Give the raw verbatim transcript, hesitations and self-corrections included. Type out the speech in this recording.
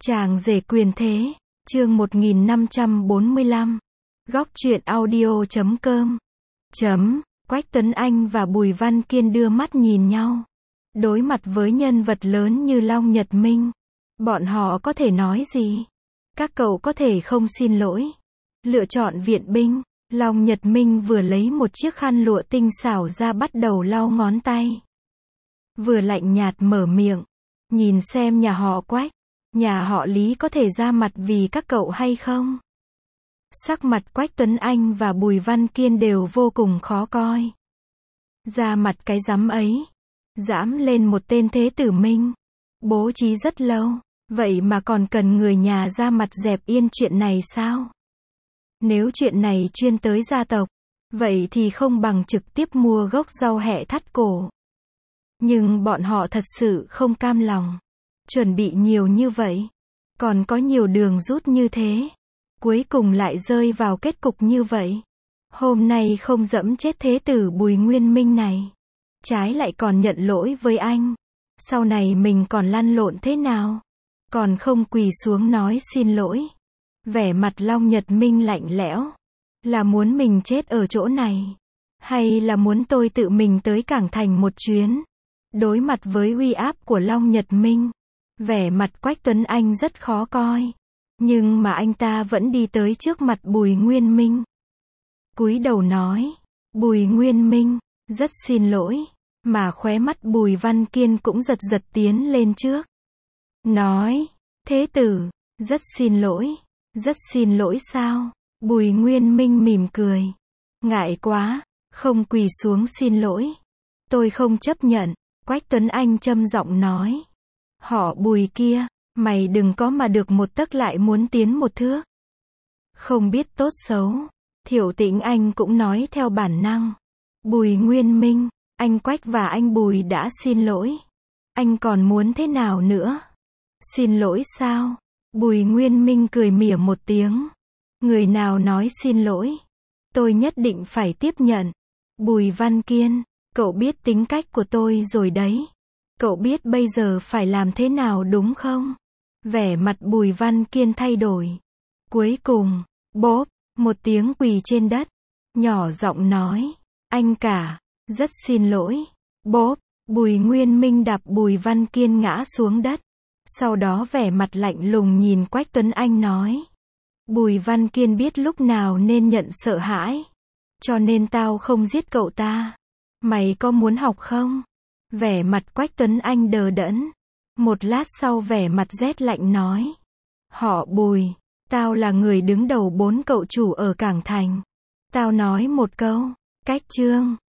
Chàng rể quyền thế, chương một nghìn năm trăm bốn mươi lăm. Góc truyện audio chấm com. Chấm, Quách Tuấn Anh và Bùi Văn Kiên đưa mắt nhìn nhau. Đối mặt với nhân vật lớn như Long Nhật Minh, bọn họ có thể nói gì? Các cậu có thể không xin lỗi. Lựa chọn viện binh. Long Nhật Minh vừa lấy một chiếc khăn lụa tinh xảo ra bắt đầu lau ngón tay. Vừa lạnh nhạt mở miệng. Nhìn xem nhà họ Quách, nhà họ Lý có thể ra mặt vì các cậu hay không? Sắc mặt Quách Tuấn Anh và Bùi Văn Kiên đều vô cùng khó coi. Ra mặt cái rắm ấy. Dãm lên một tên thế tử Minh. Bố trí rất lâu, vậy mà còn cần người nhà ra mặt dẹp yên chuyện này sao? Nếu chuyện này chuyên tới gia tộc, vậy thì không bằng trực tiếp mua gốc rau hẹ thắt cổ. Nhưng bọn họ thật sự không cam lòng. Chuẩn bị nhiều như vậy, còn có nhiều đường rút như thế, cuối cùng lại rơi vào kết cục như vậy. Hôm nay không dẫm chết thế tử Bùi Nguyên Minh này, trái lại còn nhận lỗi với anh. Sau này mình còn lăn lộn thế nào? Còn không quỳ xuống nói xin lỗi. Vẻ mặt Long Nhật Minh lạnh lẽo. Là muốn mình chết ở chỗ này? Hay là muốn tôi tự mình tới Cảng Thành một chuyến? Đối mặt với uy áp của Long Nhật Minh, vẻ mặt Quách Tuấn Anh rất khó coi. Nhưng mà anh ta vẫn đi tới trước mặt Bùi Nguyên Minh. Cúi đầu nói, Bùi Nguyên Minh, rất xin lỗi. Mà khóe mắt Bùi Văn Kiên cũng giật giật tiến lên trước. Nói, thế tử, rất xin lỗi. Rất xin lỗi sao? Bùi Nguyên Minh mỉm cười. Ngại quá, không quỳ xuống xin lỗi. Tôi không chấp nhận. Quách Tuấn Anh trầm giọng nói. Họ Bùi kia, mày đừng có mà được một tấc lại muốn tiến một thước. Không biết tốt xấu. Thiệu Tĩnh Anh cũng nói theo bản năng. Bùi Nguyên Minh, anh Quách và anh Bùi đã xin lỗi. Anh còn muốn thế nào nữa? Xin lỗi sao? Bùi Nguyên Minh cười mỉa một tiếng. Người nào nói xin lỗi, tôi nhất định phải tiếp nhận. Bùi Văn Kiên, cậu biết tính cách của tôi rồi đấy. Cậu biết bây giờ phải làm thế nào đúng không? Vẻ mặt Bùi Văn Kiên thay đổi. Cuối cùng, bốp, một tiếng quỳ trên đất. Nhỏ giọng nói, anh cả, rất xin lỗi. Bốp, Bùi Nguyên Minh đạp Bùi Văn Kiên ngã xuống đất. Sau đó vẻ mặt lạnh lùng nhìn Quách Tuấn Anh nói. Bùi Văn Kiên biết lúc nào nên nhận sợ hãi. Cho nên tao không giết cậu ta. Mày có muốn học không? Vẻ mặt Quách Tuấn Anh đờ đẫn. Một lát sau vẻ mặt rét lạnh nói. Họ Bùi, tao là người đứng đầu bốn cậu chủ ở Cảng Thành. Tao nói một câu, cách chương.